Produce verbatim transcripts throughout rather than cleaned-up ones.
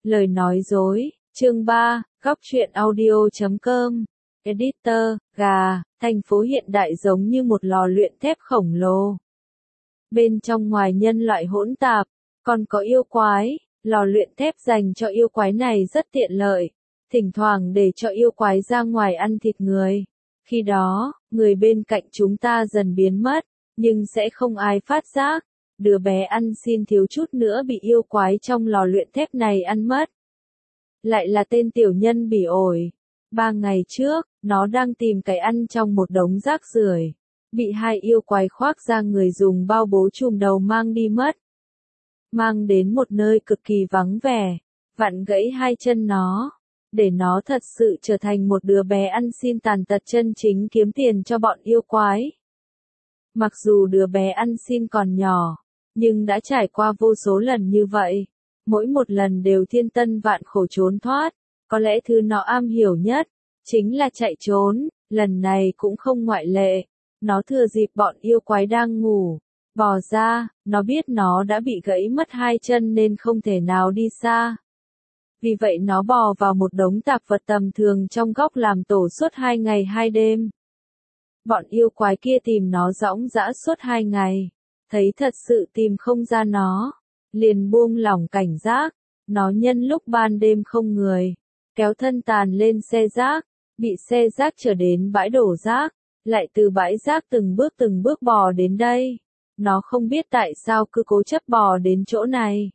Lời nói dối, chương ba, góc truyện audio chấm com. Editor, gà, thành phố hiện đại giống như một lò luyện thép khổng lồ. Bên trong ngoài nhân loại hỗn tạp, còn có yêu quái, lò luyện thép dành cho yêu quái này rất tiện lợi, thỉnh thoảng để cho yêu quái ra ngoài ăn thịt người. Khi đó, người bên cạnh chúng ta dần biến mất, nhưng sẽ không ai phát giác. Đứa bé ăn xin thiếu chút nữa bị yêu quái trong lò luyện thép này ăn mất. Lại là tên tiểu nhân bỉ ổi. Ba ngày trước, nó đang tìm cái ăn trong một đống rác rưởi, bị hai yêu quái khoác ra người dùng bao bố trùm đầu mang đi mất. Mang đến một nơi cực kỳ vắng vẻ, vặn gãy hai chân nó, để nó thật sự trở thành một đứa bé ăn xin tàn tật chân chính kiếm tiền cho bọn yêu quái. Mặc dù đứa bé ăn xin còn nhỏ, nhưng đã trải qua vô số lần như vậy, mỗi một lần đều thiên tân vạn khổ trốn thoát, có lẽ thứ nó am hiểu nhất, chính là chạy trốn, lần này cũng không ngoại lệ. Nó thừa dịp bọn yêu quái đang ngủ, bò ra, nó biết nó đã bị gãy mất hai chân nên không thể nào đi xa. Vì vậy nó bò vào một đống tạp vật tầm thường trong góc làm tổ suốt hai ngày hai đêm. Bọn yêu quái kia tìm nó dõng dã suốt hai ngày, thấy thật sự tìm không ra nó, liền buông lỏng cảnh giác. Nó nhân lúc ban đêm không người, kéo thân tàn lên xe rác, bị xe rác chở đến bãi đổ rác, lại từ bãi rác từng bước từng bước bò đến đây. Nó không biết tại sao cứ cố chấp bò đến chỗ này.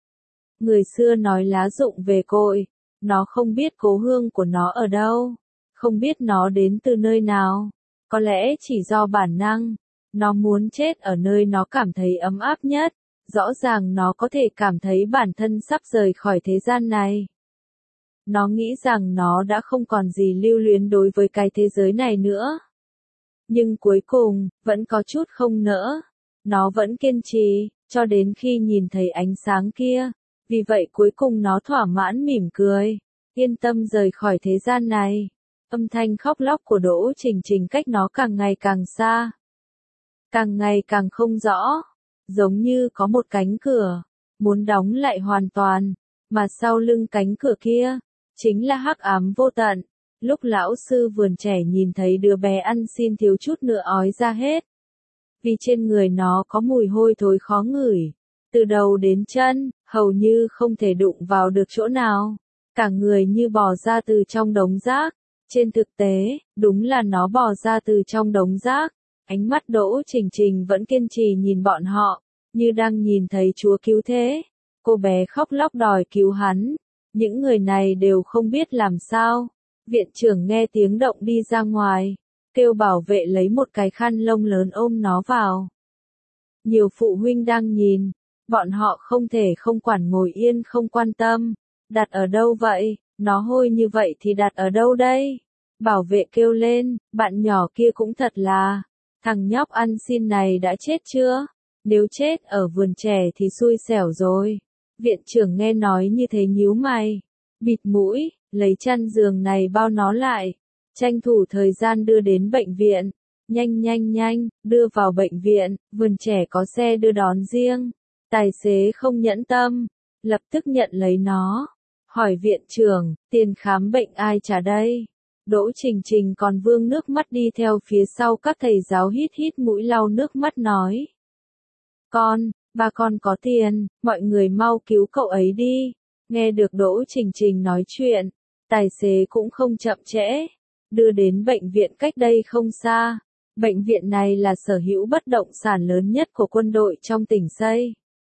Người xưa nói lá rụng về cội, nó không biết cố hương của nó ở đâu, không biết nó đến từ nơi nào. Có lẽ chỉ do bản năng, nó muốn chết ở nơi nó cảm thấy ấm áp nhất. Rõ ràng nó có thể cảm thấy bản thân sắp rời khỏi thế gian này. Nó nghĩ rằng nó đã không còn gì lưu luyến đối với cái thế giới này nữa. Nhưng cuối cùng, vẫn có chút không nỡ. Nó vẫn kiên trì, cho đến khi nhìn thấy ánh sáng kia. Vì vậy cuối cùng nó thỏa mãn mỉm cười, yên tâm rời khỏi thế gian này. Âm thanh khóc lóc của Đỗ Trình Trình cách nó càng ngày càng xa. Càng ngày càng không rõ. Giống như có một cánh cửa, muốn đóng lại hoàn toàn, mà sau lưng cánh cửa kia, chính là hắc ám vô tận. Lúc lão sư vườn trẻ nhìn thấy đứa bé ăn xin thiếu chút nữa ói ra hết. Vì trên người nó có mùi hôi thối khó ngửi, từ đầu đến chân, hầu như không thể đụng vào được chỗ nào. Cả người như bò ra từ trong đống rác. Trên thực tế, đúng là nó bò ra từ trong đống rác. Ánh mắt Đỗ Trình Trình vẫn kiên trì nhìn bọn họ, như đang nhìn thấy Chúa cứu thế. Cô bé khóc lóc đòi cứu hắn. Những người này đều không biết làm sao. Viện trưởng nghe tiếng động đi ra ngoài, kêu bảo vệ lấy một cái khăn lông lớn ôm nó vào. Nhiều phụ huynh đang nhìn, bọn họ không thể không quản ngồi yên không quan tâm. Đặt ở đâu vậy? Nó hôi như vậy thì đặt ở đâu đây? Bảo vệ kêu lên, bạn nhỏ kia cũng thật là. Thằng nhóc ăn xin này đã chết chưa? Nếu chết ở vườn trẻ thì xui xẻo rồi. Viện trưởng nghe nói như thế nhíu mày, bịt mũi, lấy chăn giường này bao nó lại, tranh thủ thời gian đưa đến bệnh viện. Nhanh nhanh nhanh, đưa vào bệnh viện, vườn trẻ có xe đưa đón riêng. Tài xế không nhẫn tâm, lập tức nhận lấy nó. Hỏi viện trưởng, tiền khám bệnh ai trả đây? Đỗ Trình Trình còn vương nước mắt đi theo phía sau các thầy giáo hít hít mũi lau nước mắt nói. Con, ba con có tiền, mọi người mau cứu cậu ấy đi. Nghe được Đỗ Trình Trình nói chuyện, tài xế cũng không chậm trễ, đưa đến bệnh viện cách đây không xa. Bệnh viện này là sở hữu bất động sản lớn nhất của quân đội trong tỉnh xây.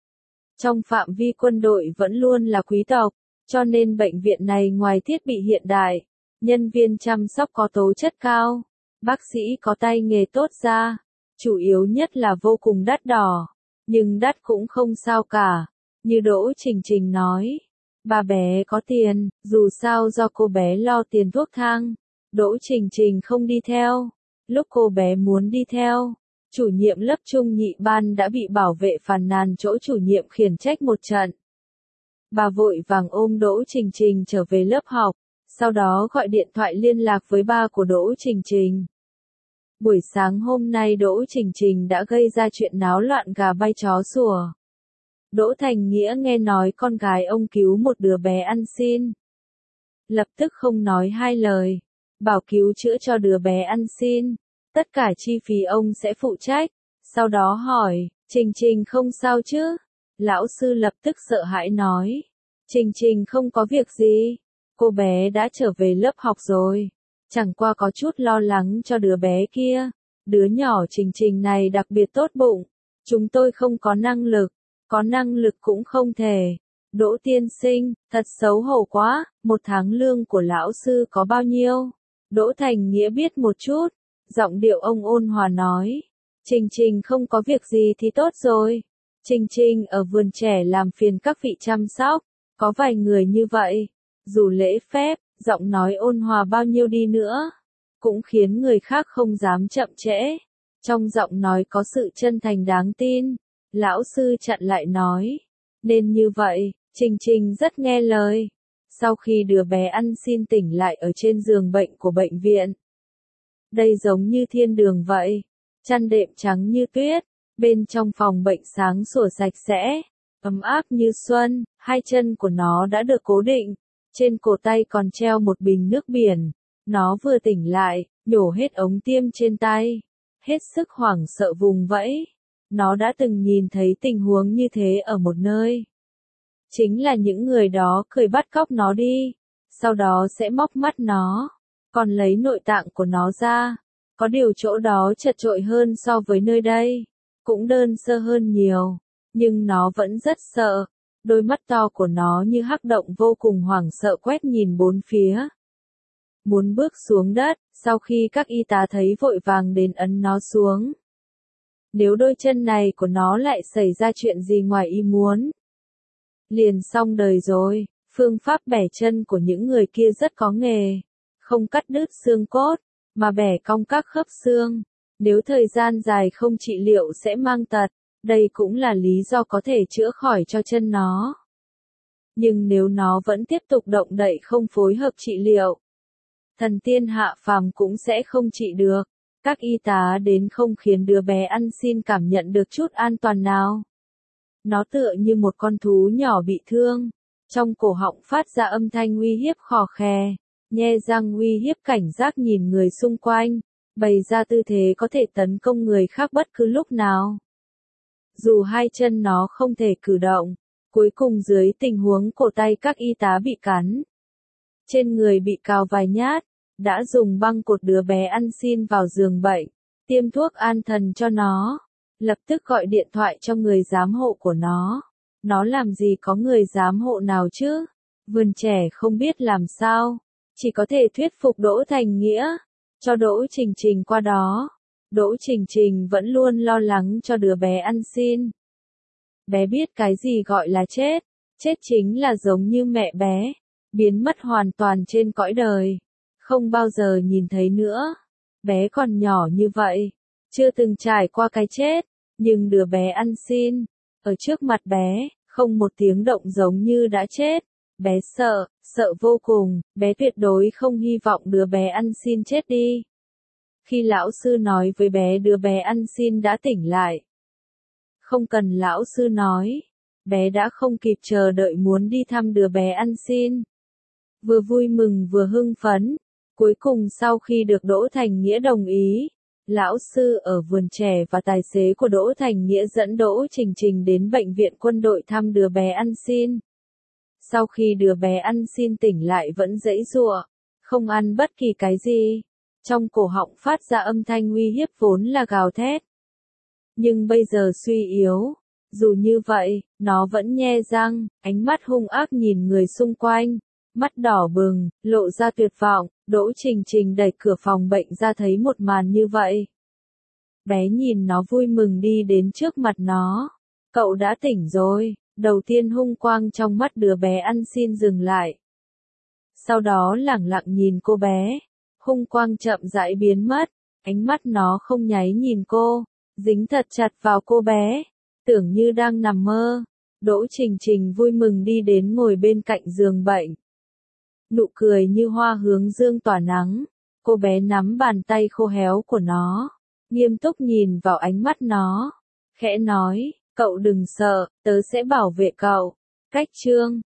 Trong phạm vi quân đội vẫn luôn là quý tộc, cho nên bệnh viện này ngoài thiết bị hiện đại, nhân viên chăm sóc có tố chất cao, bác sĩ có tay nghề tốt ra, chủ yếu nhất là vô cùng đắt đỏ. Nhưng đắt cũng không sao cả, như Đỗ Trình Trình nói. Bà bé có tiền, dù sao do cô bé lo tiền thuốc thang. Đỗ Trình Trình không đi theo. Lúc cô bé muốn đi theo, chủ nhiệm lớp trung nhị ban đã bị bảo vệ phàn nàn chỗ chủ nhiệm khiển trách một trận. Bà vội vàng ôm Đỗ Trình Trình trở về lớp học, sau đó gọi điện thoại liên lạc với ba của Đỗ Trình Trình. Buổi sáng hôm nay Đỗ Trình Trình đã gây ra chuyện náo loạn gà bay chó sủa. Đỗ Thành Nghĩa nghe nói con gái ông cứu một đứa bé ăn xin. Lập tức không nói hai lời, bảo cứu chữa cho đứa bé ăn xin. Tất cả chi phí ông sẽ phụ trách. Sau đó hỏi, Trình Trình không sao chứ? Lão sư lập tức sợ hãi nói, Trình Trình không có việc gì. Cô bé đã trở về lớp học rồi. Chẳng qua có chút lo lắng cho đứa bé kia. Đứa nhỏ Trình Trình này đặc biệt tốt bụng. Chúng tôi không có năng lực. Có năng lực cũng không thể. Đỗ tiên sinh, thật xấu hổ quá, một tháng lương của lão sư có bao nhiêu? Đỗ Thành Nghĩa biết một chút. Giọng điệu ông ôn hòa nói. Trình Trình không có việc gì thì tốt rồi. Trình Trình ở vườn trẻ làm phiền các vị chăm sóc. Có vài người như vậy. Dù lễ phép, giọng nói ôn hòa bao nhiêu đi nữa, cũng khiến người khác không dám chậm trễ. Trong giọng nói có sự chân thành đáng tin. Lão sư chặn lại nói. Nên như vậy, Trình Trình rất nghe lời. Sau khi đứa bé ăn xin tỉnh lại ở trên giường bệnh của bệnh viện. Đây giống như thiên đường vậy. Chăn đệm trắng như tuyết. Bên trong phòng bệnh sáng sủa sạch sẽ. Ấm áp như xuân. Hai chân của nó đã được cố định. Trên cổ tay còn treo một bình nước biển. Nó vừa tỉnh lại, nhổ hết ống tiêm trên tay. Hết sức hoảng sợ vùng vẫy. Nó đã từng nhìn thấy tình huống như thế ở một nơi. Chính là những người đó cười bắt cóc nó đi. Sau đó sẽ móc mắt nó. Còn lấy nội tạng của nó ra. Có điều chỗ đó chật chội hơn so với nơi đây. Cũng đơn sơ hơn nhiều. Nhưng nó vẫn rất sợ. Đôi mắt to của nó như hắc động vô cùng hoảng sợ quét nhìn bốn phía. Muốn bước xuống đất, sau khi các y tá thấy vội vàng đến ấn nó xuống. Nếu đôi chân này của nó lại xảy ra chuyện gì ngoài ý muốn, liền xong đời rồi. Phương pháp bẻ chân của những người kia rất có nghề. Không cắt đứt xương cốt, mà bẻ cong các khớp xương. Nếu thời gian dài không trị liệu sẽ mang tật. Đây cũng là lý do có thể chữa khỏi cho chân nó. Nhưng nếu nó vẫn tiếp tục động đậy không phối hợp trị liệu, thần tiên hạ phàm cũng sẽ không trị được. Các y tá đến không khiến đứa bé ăn xin cảm nhận được chút an toàn nào. Nó tựa như một con thú nhỏ bị thương. Trong cổ họng phát ra âm thanh uy hiếp khò khè. Nhe răng uy hiếp cảnh giác nhìn người xung quanh. Bày ra tư thế có thể tấn công người khác bất cứ lúc nào. Dù hai chân nó không thể cử động, cuối cùng dưới tình huống cổ tay các y tá bị cắn, trên người bị cào vài nhát, đã dùng băng cột đứa bé ăn xin vào giường bệnh, tiêm thuốc an thần cho nó, lập tức gọi điện thoại cho người giám hộ của nó. Nó làm gì có người giám hộ nào chứ? Vườn trẻ không biết làm sao, chỉ có thể thuyết phục Đỗ Thành Nghĩa, cho Đỗ Trình Trình qua đó. Đỗ Trình Trình vẫn luôn lo lắng cho đứa bé ăn xin. Bé biết cái gì gọi là chết. Chết chính là giống như mẹ bé. Biến mất hoàn toàn trên cõi đời. Không bao giờ nhìn thấy nữa. Bé còn nhỏ như vậy. Chưa từng trải qua cái chết. Nhưng đứa bé ăn xin. Ở trước mặt bé, không một tiếng động giống như đã chết. Bé sợ, sợ vô cùng. Bé tuyệt đối không hy vọng đứa bé ăn xin chết đi. Khi lão sư nói với bé đứa bé ăn xin đã tỉnh lại. Không cần lão sư nói. Bé đã không kịp chờ đợi muốn đi thăm đứa bé ăn xin. Vừa vui mừng vừa hưng phấn. Cuối cùng sau khi được Đỗ Thành Nghĩa đồng ý, lão sư ở vườn trẻ và tài xế của Đỗ Thành Nghĩa dẫn Đỗ Trình Trình đến bệnh viện quân đội thăm đứa bé ăn xin. Sau khi đứa bé ăn xin tỉnh lại vẫn giãy giụa, không ăn bất kỳ cái gì. Trong cổ họng phát ra âm thanh uy hiếp vốn là gào thét. Nhưng bây giờ suy yếu. Dù như vậy, nó vẫn nhe răng, ánh mắt hung ác nhìn người xung quanh. Mắt đỏ bừng, lộ ra tuyệt vọng. Đỗ Trình Trình đẩy cửa phòng bệnh ra thấy một màn như vậy. Bé nhìn nó vui mừng đi đến trước mặt nó. Cậu đã tỉnh rồi. Đầu tiên hung quang trong mắt đứa bé ăn xin dừng lại. Sau đó lẳng lặng nhìn cô bé. Hung quang chậm rãi biến mất, ánh mắt nó không nháy nhìn cô, dính thật chặt vào cô bé, tưởng như đang nằm mơ. Đỗ Trình Trình vui mừng đi đến ngồi bên cạnh giường bệnh. Nụ cười như hoa hướng dương tỏa nắng, cô bé nắm bàn tay khô héo của nó, nghiêm túc nhìn vào ánh mắt nó, khẽ nói, Cậu đừng sợ, tớ sẽ bảo vệ cậu. Cách chương